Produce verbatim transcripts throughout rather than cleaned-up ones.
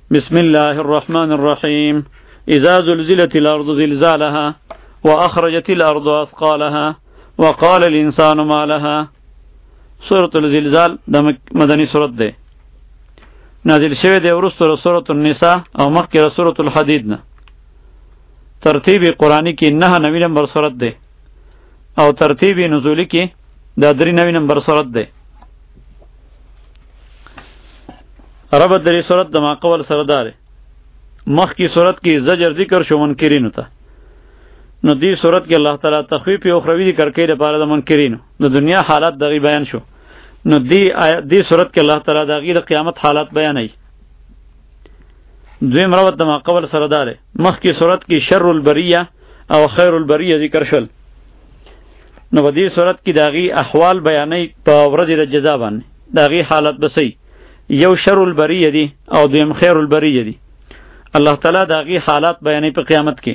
بسم الله الرحمن الرحيم إذا زلزلت الأرض زلزالها وأخرجت الأرض أثقالها وقال الإنسان ما لها. سورة الزلزال د مدنی سورت ده، نازل شوی ده ورسته سورة النساء او مخکې سورة الحديد نه. ترتیب قرآنی کې نه نوی نمبر سورت ده او ترتیب نزولی کې دا درې نوی نمبر سورت ده. ربط دری صورت د ما قول سره داره. مخ کی صورت کی زجر ذکر شو منکرینو ته، نو دی صورت کې الله تعالی تخویف او اخروی ذکر کوي لپاره د منکرینو د دنیا حالات دغه بیان شو. نو دی دی صورت کې الله تعالی دغه د قیامت حالات بیانوي. دویم ربط د ما قول سره داره. مخ کی صورت کې شر البریه او خیر البریه ذکر شول، نو په دې صورت کې دغه احوال بیانوي په ورځ د جزا باندې. دغه حالت بسې یو شر البریه دی او دویم خیر البریه دی. الله تعالی داغي حالات بیانې په قیامت کې.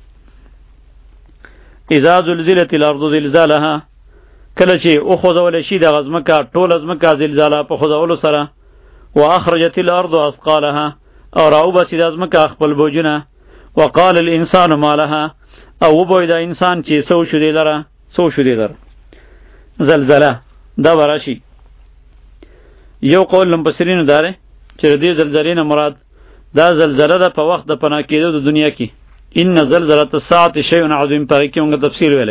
اذا زلزلت الارض زلزالها، کله چې او خوځول شي د غزمکه ټول ازمکه زلزاله په خوځولو سره، واخرجت الارض اثقالها، او راو بس د ازمکه خپل بوجونه، وقال الانسان ما لها، او وبوی د انسان چې سو شو دی لره سو شو دی لره زلزله دا ورشي. یو قول لمبسرینو داره چې دې زلزلې نه مراد دا زلزله ده په وخت د پناه کېدو د دنیا کې. ان زلزلة الساعة شیء عظیم، په کې موږ تفصیل ویلو.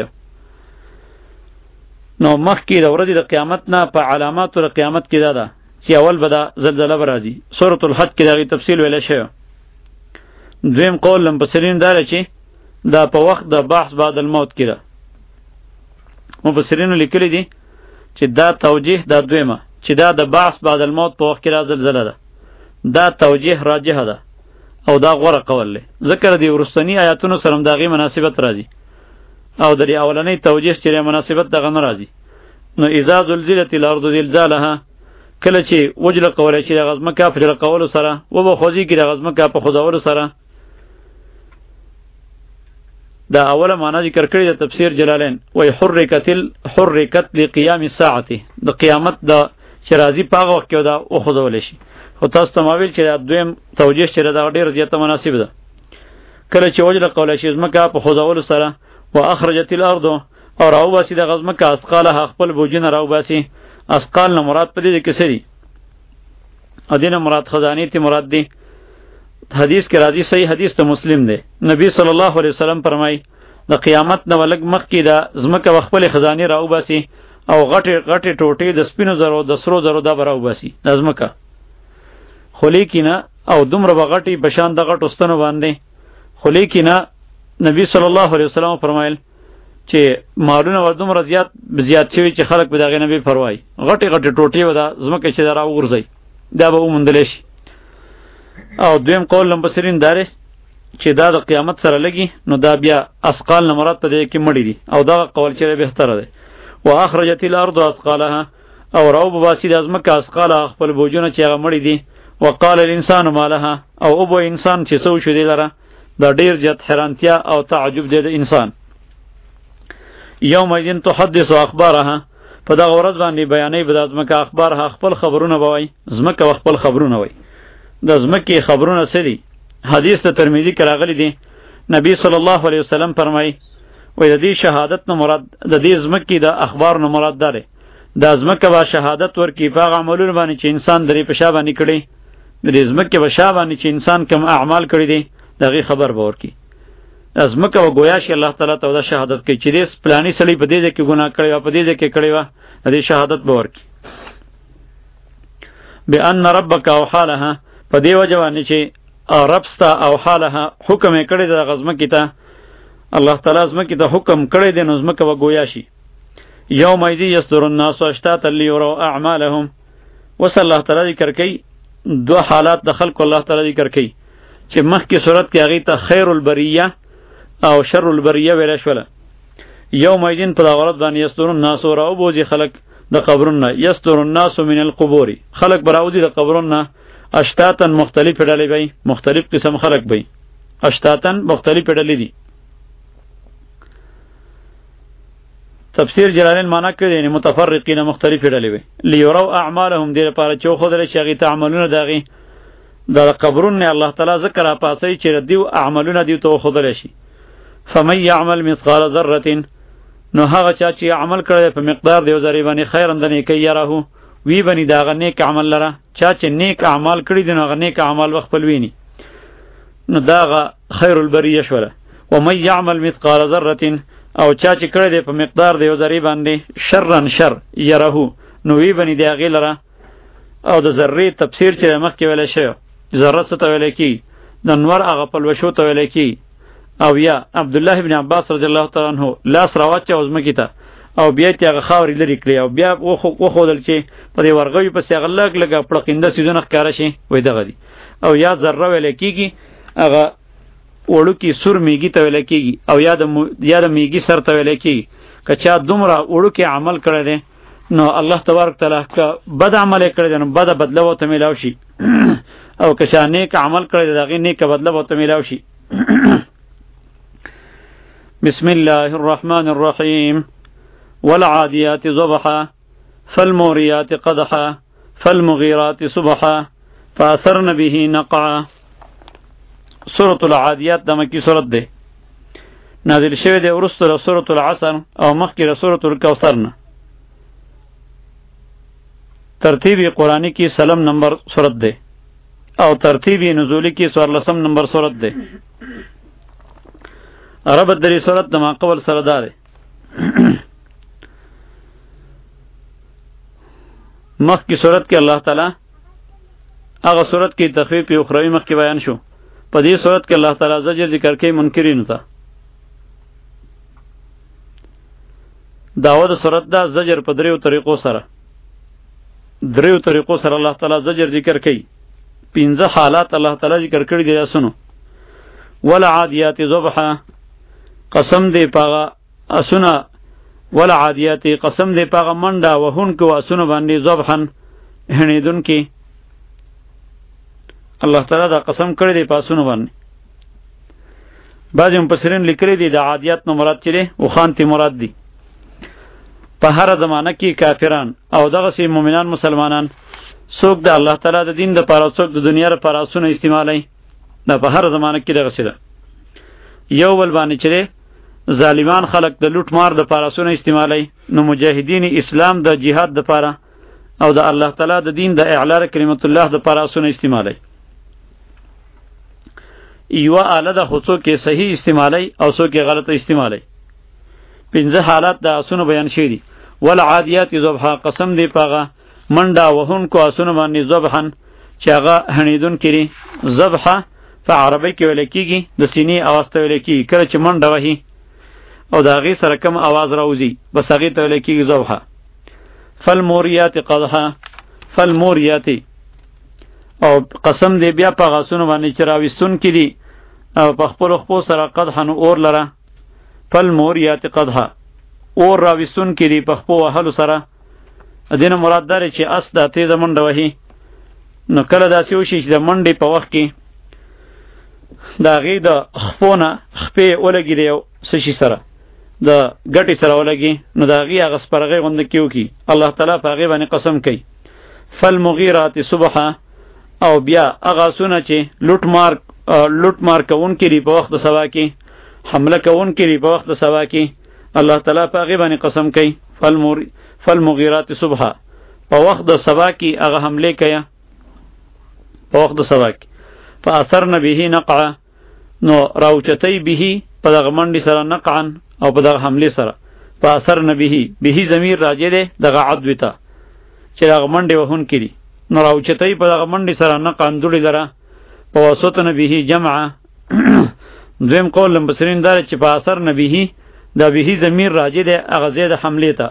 نو مخکې د ورځې د قیامت نه په علاماتو د قیامت کې دا ده چې اول به دا زلزله به راځي. سورة الحج کې دغه تفصیل ویلی شوی. دویم قول لمبسرینو داره چې دا په وخت د بحث بعد الموت کې ده. مفسرینو لیکلی دي چې دا توجیه دا دویمه چې دا د بعث بعد الموت په وخت کې را زلزله ده، دا توجیه راجحه ده او دا غوره قول دی. ذکر دی ورستنی آیاتونو سره هم دغه مناسبت راځي او د اولنۍ توجیه چې مناسبت دغه نه راځي. نو اذا زلزلت الارض زلزالها، کله چې وجله قوله چې د غزمکه په جله قولو سره و به خوځي کې د غزمکه په خوځولو سره. دا اوله معنا ذکر کړی د تفسیر جلالین وای حرکت الحرکت لقیام الساعه، د قیامت د چې راځي په هغه وخت کې دا وخوځول شي. خو تاسو ته ما ویل چې دا دویم توجیه چې دا ډېر زیاته مناسب ده. کله چې وجله قوله چې ځمکه په خوځولو سره واخرجت الارض، او راو باسي د غزمکه اثقالها، خپل بوجونه راو باسي. اثقال نه مراد په دې کې څه دي؟ ادینه مراد خزانه تی مراد دی. حدیث کې راځي، صحیح حدیث ته مسلم دی. نبی صلی الله علیه وسلم فرمای د قیامت نه ولګ مخکې دا ځمکه خپل خزانه راو باسي او غټه غټه ټوټې د سپینو زرو د سرو زرو دا براو باسي ازمکه. خو لیکنه او دومره بغټي بشان د غټ واستنو باندې. خو لیکنه نبی صلی الله علیه وسلم فرمایل چې مالونه ور دومره زیات زیات شوی چې خلک به دغه نبی پروای غټه غټه ټوټې ودا ازمکه چې راو ورځي دا به ومندل شي. او دویم قول لمبسرین داره چې دا د قیامت سره لګي، نو دا بیا اسقال نه مراد په دې کې مړی دي، او دا قول چې بهتره ده. واخرجت الارض اثقالها، او راو باسي د ازمکه اثقالها، خپل بوجونه چې هغه مړی دي. وقال الانسان ما لها، او او بو انسان چې سو شو دی لره. دا ډیر زیات حیرانتیا او تعجب دی د انسان. یومئذ تحدث اخبارها، په دا ورځ باندې بیانې به د ازمکه اخبارها، خپل خبرونه بوي. ازمکه خپل خبرونه وای. د ازمکه خبرونه سړي حدیث ته ترمذی کې راغلی دی. نبی صلی الله علیه وسلم فرمایي وای د دې شهادت نه مراد د دې ازمکه د اخبار نه مراد ده. د ازمکه با شهادت ورکی په عملونو باندې چې انسان درې په شابه نکړي، د دې ازمکه په شابه باندې چې انسان کوم اعمال کړی دي دغه خبر به ورکی. ازمکه و گویا شي الله تعالی ته د شهادت کوي چې دې پلاني سړي په دې کې ګناه کړی او په دې کې کړی و، د دې شهادت به ورکی. بأن ربک او حالها، په دې وجه باندې چې ربستا او حالها حکم یې کړی د غزمکې ته، الله تعالی زمکې ته حکم کړی دی، نو زمکه و گویا شي. یومئذ یصدر الناس اشتاتا لیروا اعمالهم. وصلی الله تعالی ذکر کوي دو حالات د خلق الله تعالی ذکر کوي چې مخکې صورت کې هغه ته خیر البریه او شر البریه ویل شوله. یومئذ په دا ورځ باندې یصدر الناس، راو بوزي خلق د قبرونو. یصدر الناس من القبور، خلق براودي د قبرونو. اشتاتن مختلف ډلې وي، مختلف قسم خلق وي. اشتاتن مختلف ډلې دي. تفسیر جلالین معنا کړی یعنی متفرقین مختلف ډلې وي. لیروا اعمالهم، دې لپاره چې خو درې شي هغه ته عملونه داغي دا قبرون نه الله تعالی ذکر اپاسي چې دیو اعمالونه دیو ته خودل شي. فمن يعمل مثقال ذره نو هغه چا چې عمل کړی په مقدار دیو ذری باندې خیرن دنه کوي یاره وی بنی دا نیک عمل لره. چا چې نیک اعمال کړی دي نو نیک اعمال وخپل ویني نو دا خیر البریه شوله. ومن يعمل مثقال ذره او چا چې کړی دی په مقدار دیو ذری باندې شرن شر یره نو وی بنی دی هغې لره. او د ذرې تفسیر چې مخکې ویلی شوی ذره څه ته ویلی کېږي د نور هغه پلوشو ته ویلی کېږي. او یا عبدالله بن عباس رضی الله تعالی عنه لاس راواچوه ځمکې ته او بیا یې هغه خاورې لرې کړې او بیا وښودل چې په دې ورغوي پسې هغه لږ لږه پړقینده څیزونه ښکاره شي وایي دغه دي. او یا ذره ویلی کېږي هغه وړوکي سور میږي ته ویلی کېږي او یا د یا د میږي سر ته ویلی کېږي. که چا دومره وړوکي عمل کړی دی نو الله تبارک تعالی که بد عمل یې کړی دی نو بده بدله ورته میلاو شي او که چا نیک عمل کړی دی د هغې نیکه بدله ورته میلاو شي. بسم الله الرحمن الرحیم والعادیات ضبحا فالموریات قدحا فالمغیرات صبحا فاثرن به نقعا. سورة العادیات د مکی سورت ده نازل شوی ده وروسته له سورة العصر او مخکې له سورة الکوثر نه. ترتیبی قرآنی کی سلم نمبر سورت ده او ترتیبی نزولی کی سورلسم نمبر سورت ده. ربط دری سورت دما قبل سرداره. مخ کی سورت کې الله تعالی هغه سورت کې تخفیف اخروی مخ کې بیان شو. په دې سورت کې الله تعالی زجر ذکر کوي منکرینو ته. داود سورت دا زجر په دریو طریقو سره دریو طریقو سره الله تعالی زجر ذکر کوي. پنځه حالات الله تعالی ذکر کړي دي اسونو. والعادیات ضبحا قسم دی پاغه اسونه والعادیات قسم دی پاغه منډه وهون کو اسونه باندې ضبحن هنیدون کی الله تعالی دا قسم کړی دی پاسونه باندې. بعضی مفسرین لیکلي دي د عادیات نو مراد چي دي او خان تی مراد دي. په هر زمانه کې کافران او دغه سي مؤمنان مسلمانان څوک د الله تعالی د دین د پاره څوک د دنیا لپاره اسونه استعمالوي. دا په هر زمانه کې دغه سي ده. یو بل باندې چي ظالمان خلق د لوټ مار د پاره اسونه استعمالوي نو مجاهدین اسلام د جهاد د پاره او د الله تعالی د دین د اعلاء کلمت الله د پاره اسونه استعمالوي. ایوه آله د خصو کې صحیح استعمالی او سو کې غلط استعمالی. پنځه حالات د اسونو بیان شوي دي. والعادیات ضبحا قسم دی پاغه منډه وهون کو اسونو باندې ضبحن چې هغه هنیدون کړي. ضبحه په عربی کې ویل کېږي د سینې اواز ته ویل کېږي کله چې منډه وهي او د هغې سره کم اواز راوځي بس هغې ته ویل کېږي ضبحه. فالموریات قدحا فالموریات او قسم دی بیا په غاسونو باندې چې راویستون کې دي او په خپلو خپو سره قدحن اور لره. فالموریات قدحا اور راویستون کې دي په خپو وهلو سره. دینه مراد داره چې اس دا تیزه منډه وهي نو کله داسې وشي چې د منډې په وخت کې د هغې د خپو نه خپې ولګي د یو څه شي سره د ګټې سره ولګي نو د هغې هغه سپرغۍ غونده کې وکړي. الله تعالی په هغې باندې قسم کوي. فالمغیرات صبحا او بیا هغه اسونه چې لوټ مار لوټ مار کوونکي دي په وخت د سبا کې حمله کوونکي دي په وخت د سبا کې الله تعالی په هغې باندې قسم کوي. فالمغیرات صبحا په وخت د سبا کې هغه حملې کوي په وخت د سبا کې. فاثرن به نقعا نو راوچتی به په دغه منډې سره نقعا او په دغه حملې سره. فاثرن به به ضمیر راجع دی دغه عدو ته چې دغه منډې وهونکي دي نو راوچتی په دغه منډې سره نقعا دوړې لره. په وسطن به جمعه دویم قول مفسرین دا چې فاثرن به دا به ضمیر راجع دی هغه ځای د حملې ته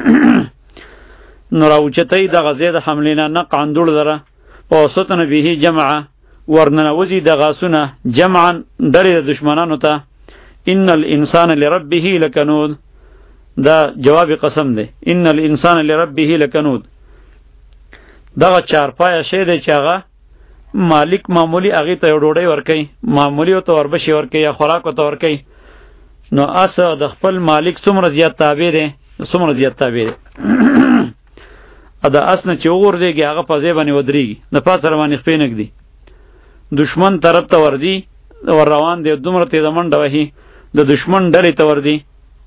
نو راوچتی دغه ځای د حملې نه نقعا دوړې لره. په وسطن به جمعه ورننوزی د غاسونه جمعا ډلې د دشمنانو ته. ان الانسان لربه لکنود دا جواب قسم دی. ان الانسان لربه لکنود دغه چارپایه شی دی چې هغه مالک معمولی هغې ته یو ډوډۍ ورکوي معمولی ورته وربشې ورکوي یا خوراک ورته ورکوي نو اس د خپل مالک څومره زیات تابع دی څومره زیات تابع دی د اس نه چې وغورځېږي هغه په ځای باندې ودرېږي د پاسه باندې خپې نه ږدي دشمن طرف ته ورځي ور روان دی دومره تیزه منډه وهي د دشمن ډلې ته وردي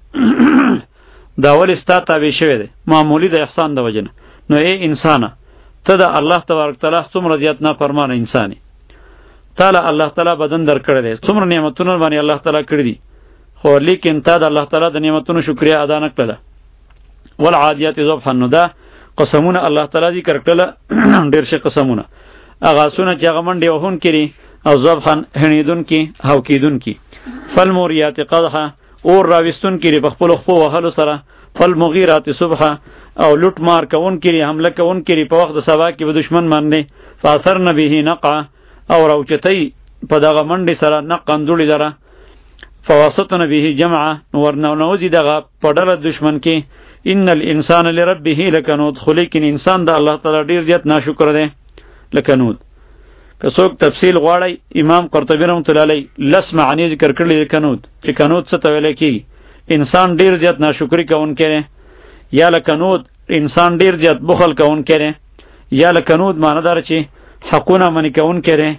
دا ولې ستا تابع شوی دی معمولی د احسان د وجه نه. نو ای انسانه ته د الله تبارک تعالی څومره زیات نافرمانه انسان یې. تعالی الله تعالی بدن درکړی دی څومره نعمتونه باندې الله تعالی کړی دي خو لیکن تا د الله تعالی د نعمتونو شکریا ادا نه کړله. والعادیات ضبحا نو دا قسمونه الله تعالی ذکر کړله ډېر ښه قسمونه هغه آسونه چې هغه منډې وهون کړي او ضبحا هڼېدونکي هوکېدونکي. فالموریات قدحا اور راویستون کړي په خپلو خپو وهلو سره. فالمغیرات صبحا او لوټ مار کوون کړي حمله کوون کړي په وخت د سبا کې به دشمن باندې. فاثرن به نقعا او راوچتئ په دغه منډې سره نقعا دوړې دره. فواسطن به جمعا ورننوځي دغه په ډله دشمن کې. ان الانسان لربه لکنود خو لیکن انسان د الله تعالی ډېر زیات ناشکر دی لکنود. که څوک تفصیل غواړي امام قرطبي رحمة الله علیه لس معنی ذکر کړي د کنود چې کنود څه ته ویل کېږي. انسان ډېر زیات ناشکري کوونکی دی یا لکنود انسان ډېر زیات بخل کوونکی دی یا لکنود معنی دار چې حقونه منې کوونکی دی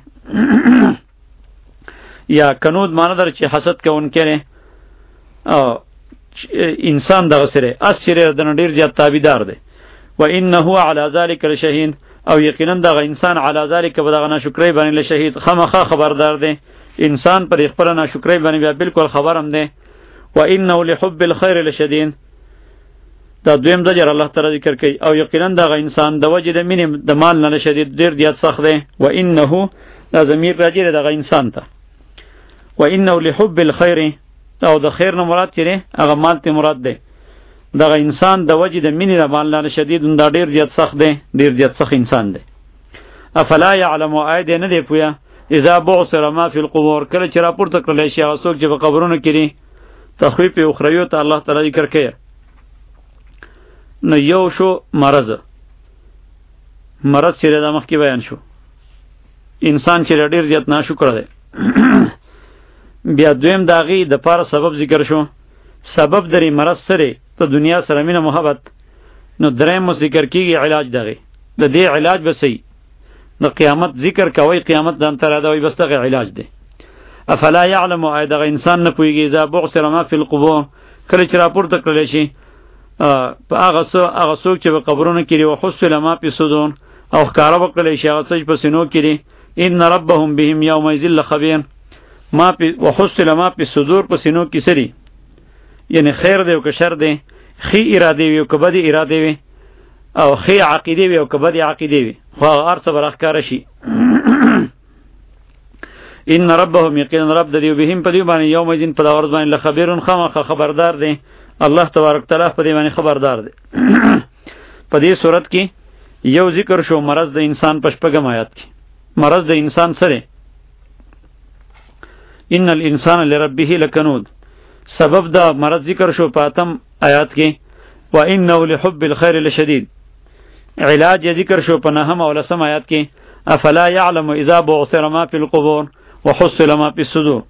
یا کنود معنی دار چې حسد کوونکی دی. انسان دغه سره اس سره د ډېر زیات تابعدار دی. و انه علی ذلک لشهید او یقینا دغه انسان علی ذلک به دغه ناشکری باندې لشهید خامخا خبردار دی. انسان پر خپل ناشکری باندې بیا بالکل خبرم دی. و انه لحب الخير لشدید دا دویم زجر الله تعالی ذکر کوي او یقینا دغه انسان د وجه د مینې د مال نه لشدید ډېر زیات سخت دی. و انه دا ضمیر راجع دی دغه انسان ته. و انه لحب الخير او د خیر نه مراد چې دی هغه مال ته مراد دی. دغه انسان د وجه د مینې د مال نه شدید دا ډېر زیات سخت دی ډېر زیات سخت انسان دی. افلا يعلم آید نه دی پویا اذا بعثر ما فی القبور کله چې راپورته کړل شي هغه څوک چې په قبرونو کې دي. تخویف اخروی ته الله تعالی ذکر کوي. نو یو شو مرض مرض چې د مخکې بیان شو انسان چې ډېر زیات ناشکر دی. بیا دویم داغي د پاره سبب ذکر شو سبب درې مرض سره ته دنیا سره مینه محبت. نو دریم مو ذکر کیږي علاج دغه د دې علاج به صحیح د قیامت ذکر کوي قیامت د انتر ادوي بس دغه علاج دی. افلا يعلم ايد انسان نه پويږي اذا بعثر ما في القبور کله چې راپورته کړل شي په هغه څو هغه څوک چې په قبرونو کې او حسل ما په صدون او ښکارا وکړل شي هغه څه په سينو کې ان ربهم بهم يوم يذل خبير ما په وحسل ما په صدور په سينو کې سری یعنی خیر دی او که شر دی خی اراده وي او که بد اراده وي او خی عقیده وي او که بد عقیده وي خو هر څه برخکار شي. ان ربهم یقینا رب دی بهم په دی باندې یوم یذین په داورز باندې لخبیرون خامخ خبردار دی. الله تبارک تعالی په دی باندې خبردار دی. په دې صورت کې یو ذکر شو مرض د انسان په شپږم آیات کې مرض د انسان سره ان الانسان لربه لکنود سبب دا مرض ذکر شو په اتم آیات کې و انه لحب الخير لشدید علاج ذکر شو په نهم او لسم آیات کې افلا يعلم اذا بعثر ما في القبور وحصل ما في الصدور.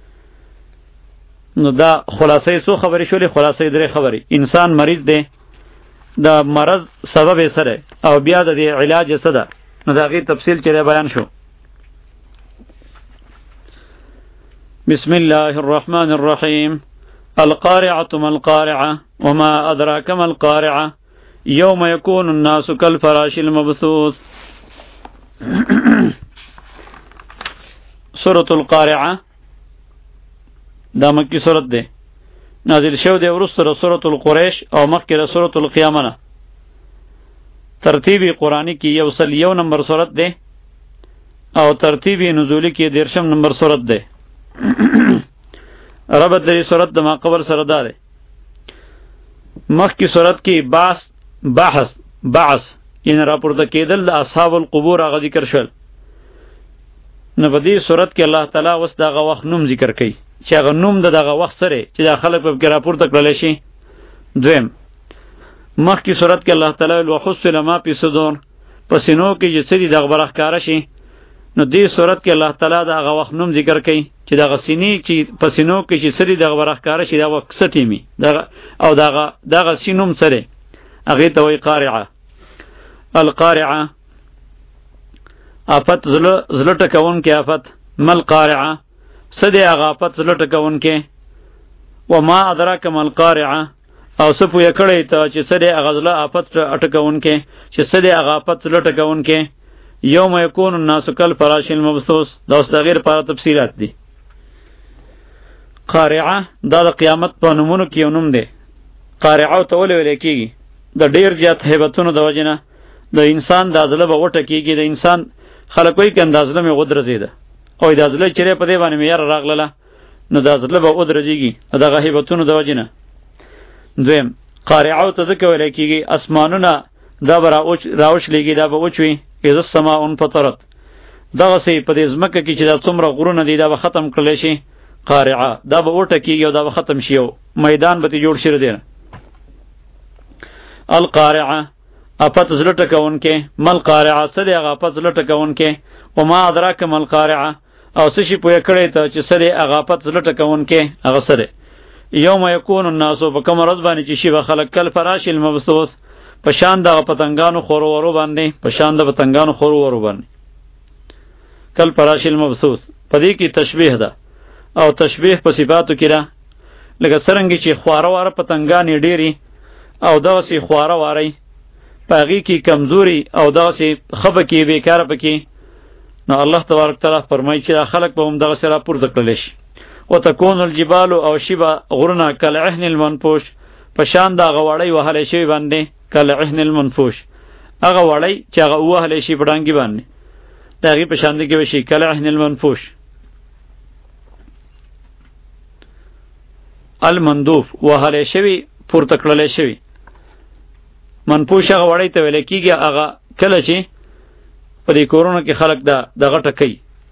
نو دا خلاصې څو خبرې شولې خلاصې درې خبرې انسان مریض دی دا مرض سبب یې سره او بیا د دې علاج یې څه ده نو د هغې تفصیل چې بیان شو. بسم الله الرحمن الرحيم القارعة ما القارعة وما أدراك ما القارعة يوم يكون الناس كالفراش المبثوث. سورة القارعة دا مکی سورت ده نازل شو ده ورسره سورة القریش او مخکې سورة القیامه. ترتیبی قرآنی کی یو سل یو نمبر سورت ده او ترتیبی نزولی کی دیرشم نمبر سورت ده. ربط دې صورت د ما قبل سره ده مخ کی صورت کی باس بحث بعث ان راپورته کېدل د اصحاب القبور هغه ذکر شول. نو په دې صورت کې الله تعالی اوس دغه وخت نوم ذکر کوي چې هغه نوم د دغه وخت سره چې د خلک په کې راپورته کړل شي. دویم مخ کی صورت کې الله تعالی وحصل ما فی صدور پسینو کې چې سړي دغه برخکاره شي. نو دې صورت کې الله تعالی د هغه وخت نوم ذکر کوي چې دغه سینې چې پسینو کې چې سړي دغه برخکاره شي دا وخت ستیمی دغه او دغه دغه سینوم سره هغه ته وی قارعه. القارعه آفت زله زله ټکون کې آفت مل قارعه سدی هغه آفت زله ټکون کې وما ادراک مل قارعه او سپو یکړی ته چې سدی هغه زله آفت ټکون کې چې سدی هغه آفت زله ټکون کې یوم یکون الناس کالفراش المبثوث دا اوس تغیر پر تفصیلات دي قارعه دا د قیامت په نومونو کې یو نوم دی قارعه ته ولې ویل کېږي د ډیر زیات هیبتونو د وجې نه د انسان د ازله به غوټه کېږي د انسان خلک وایي که اندازله مې ودرځېده او د ازله چیرې په دې باندې مې یاره راغلله نو د ازله به ودرځېږي د دغه هیبتونو د وجې نه دویم قارعه ته ځکه ویلی کېږي اسمانونه دا به راوشلېږي دا به وچوي اذا السماء انفطرت دغسې په دې ځمکه کې چې دا څومره غرونه دي دا به ختم کړلی شي قارعه دا به وټه کېږي او دا به ختم شي او میدان به ترې جوړ شوی دی القارعه افت زړه ټکونکې مل قارعه څه دی هغه افت زړه ټکونکې وما ادراک مل قارعه او څه شي پوهه کړی ته چې څه دی هغه افت زړه ټکونکې هغه څه دی یوم یکون الناس په کومه ورځ باندې چې شي به خلک کالفراش المبثوث په شان دغه پتنګانو خورو ورو باندې په شان د پتنګانو خورو ورو باندې کالفراش المبثوث په دې کې تشبیه ده او تشبیه په صفاتو کې ده لکه څرنګه چې خواره واره پتنګانې ډېرې او دغسې خواره وارې په هغې کې کمزوري او دغسې ښه پکې بېکاره پکې نو الله تبارک تعالی فرمایي چې دا خلک به هم دغسې راپورته کړلی شي وتکون الجبال او شي به غرونه کالعهن المنفوش په شان د هغه وړۍ وهلی شوي باندې کالعهن المنفوش هغه وړۍ چې هغه ووهلی شي په ډانګي باندې د هغې په شان کې به شي کالعهن المنفوش المندوف وهلی شوي پورته کړلی شوي منفوش هغه وړۍ ته ویلی کېږي هغه کله چې په دې کورونو کې خلک د دغه ټکوي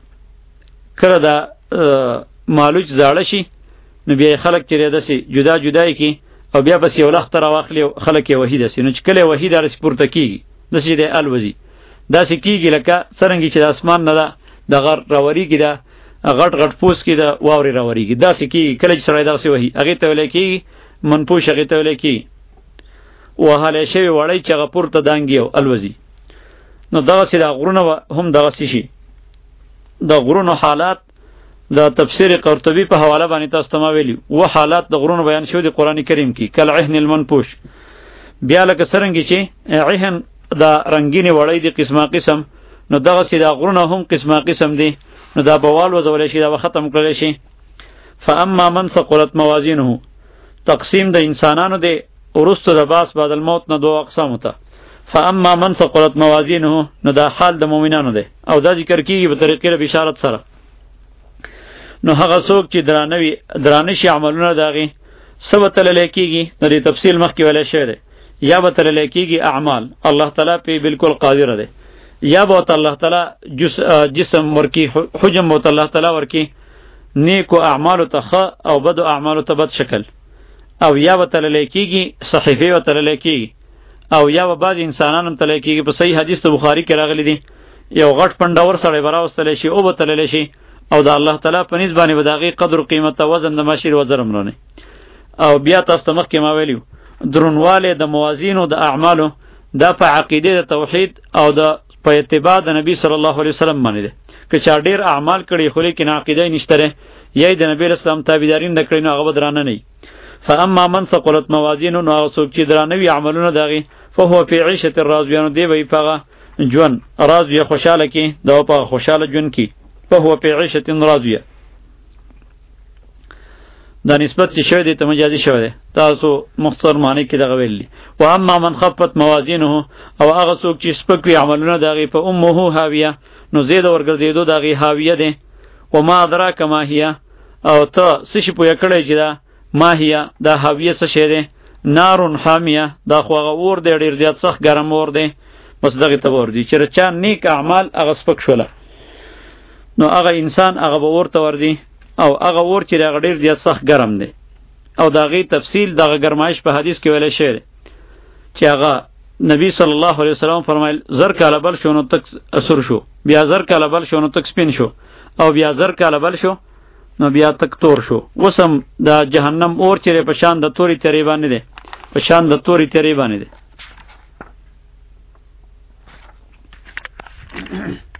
کله د مالوچ زاړه شي نو بیا یې خلک چې داسې جدا جدا یې کړي او بیا پسې یو لخته راواخلي او خلک یې وهي داسې نو چې کله یې وهي داسې پورته کېږي داسې دی الوځي داسې کېږي لکه څرنګې چې د اسمان نه ده دغه راورېږي ده غټ غټ پوست کې د واورې راورېږي داسې کېږي کله چې سړی داسې وهي هغې ته ویلی کېږي منفوش هغې ته ویلی کېږي وهلی شوي وړی چې هغه پورته دانګي او الوځي نو دغسې د غرونه هم دغسې شي د غرونو حالات د تفسیر قرطبي په حواله باندې تاسو ته ما ویلي و حالات د غرونو بیان شوي د قرآن کریم کې کالعهن المنفوش بیا لکه څرنګې چې عهن د رنګینې وړی دي قسمه قسم نو دغسې د غرونه هم قسمه قسم دي نو دا به والوځولی شي دا به ختم کړلی شي فاما من ثقلت موازینه تقسیم د انسانانو دی وروسته د باس بعد الموت نه دوه اقسامو ته فاما من ثقلت موازینه نو دا حال د مؤمنانو دی او دا ذکر کیږي په طریقې د بشارت سره نو هغه څوک چې درانه وي درانه شي عملونه د هغې څه به تللی کېږي د دې تفصیل مخکې ویلی شوی دی یا به تللی کېږي اعمال الله تعالی پې بالکل قادره دی یا به ورته الله تعالی جسم ورکي حجم به ورته الله تعالی ورکي نیکو اعمالو ته ښه او بدو اعمالو ته بد شکل او یا به تللی کېږي صحیفې به تللی کېږي او یا به بعضې انسانان هم تللی کېږي په صحیح حدیث د بخاري کې راغلی دی یو غټ پنډور سړی به راوستلی شي او به تللی شي او د الله تعالی په نسبت باندې به د هغې قدر و قیمت او وزن د ماشیر وزر امرونه او بیا تاسو ته مخکې ما ویلي درونوالی د موازینو د اعمالو دا په عقیده د توحید او د په اتباع د نبی صلی الله علیه وسلم باندې دی که چا ډېر اعمال کړي خو لیکن عقیده یې نشته دی یا یې د نبي اسلام تابعداري نه کړې نو هغه به درانه نه وي فاما من ثقلت موازینو نو هغه څوک چې درانه وي عملونه د هغې فهو فی عیشة راضیه نو دی به یې په هغه ژوند راضیه خوشحاله کې د په هغه خوشحاله ژوند کې فهو فی عیشة راضیه دا نسبت چې شوی دی ته مجازي شوی دی تاسو مختصر معنی کې دغه ویلي و اما من خفت موازینه او هغه څوک چې سپک وي عملونه د هغې په امه هاویه نو زی د ورګرځېدو د هغې هاویه دی وما ادراک ما هیه او ته څه شي پوهه کړی چې دا ما هیه دا هاویه څه شی دی نارون حامیه دا خو هغه اور دی ډېر زیات سخت ګرم اور دی بس دغې ته به ور ځي چې چا نیک اعمال هغه سپک شوله نو هغه انسان هغه به اور ته ورځي او هغه اور چې هغه ډېر زیات سخت ګرم دی او د هغې تفصیل دغه ګرمایش په حدیث کې ویلی شوی دی چې هغه نبی صلی الله علیه وسلم فرمایل زر کاله بل شو نو تک سور شو بیا زر کاله بل شو نو تک سپین شو او بیا زر کاله بل شو نو بیا تک تور شو اوس هم د جهنم اور چې په شان د تورې تیرې باندې دی په شان د تورې تیرې باندې دی